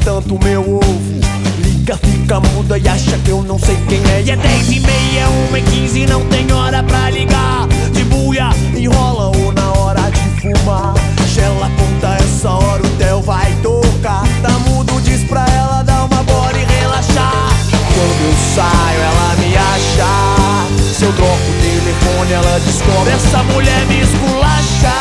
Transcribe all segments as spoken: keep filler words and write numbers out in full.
tanto meu ovo. Liga, fica muda e acha que eu não sei quem é. E é dez e meia, uma e quinze, não tem hora pra ligar. De buia, enrola ou na hora de fumar. Ela aponta essa hora, o Theo vai tocar. Tá mudo, diz pra ela dar uma bola e relaxar. Quando eu saio, ela me acha. Se eu troco o telefone, ela descobre. Essa mulher me esculacha.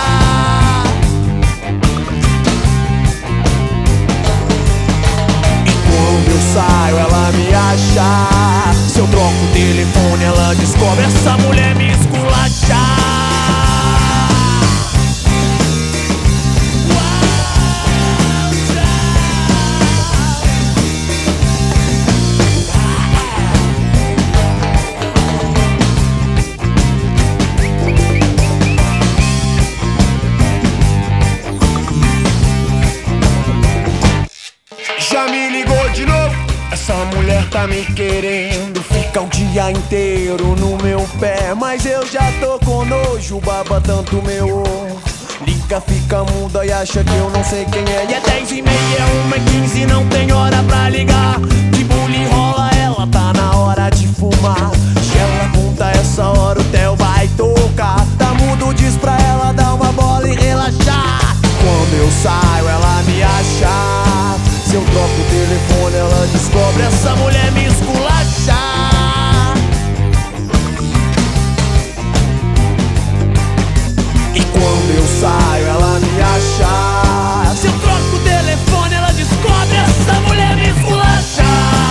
E quando eu saio, ela me acha. Se eu troco o telefone, ela descobre. Essa mulher me esculacha. Já me ligou de novo, essa mulher tá me querendo. Fica o dia inteiro no meu pé, mas eu já tô com nojo, baba tanto meu ovo. Liga, fica muda e acha que eu não sei quem é. E é dez e meia, uma e quinze, não tem hora pra ligar. De bullying rola, ela tá na hora de fumar. Ela aponta essa hora, o Theo vai tocar. Tá mudo, diz pra ela dar uma bola e relaxar. Quando eu saio, ela me acha. Se eu troco o telefone, ela descobre. Essa mulher me esculacha. E quando eu saio, ela me acha. Se eu troco o telefone, ela descobre. Essa mulher me esculacha.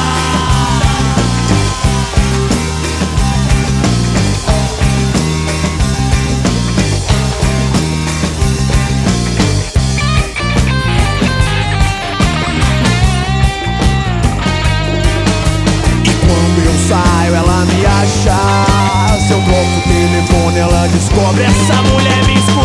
Saio, ela me acha. Se eu troco o telefone, ela descobre. Essa mulher me escuta.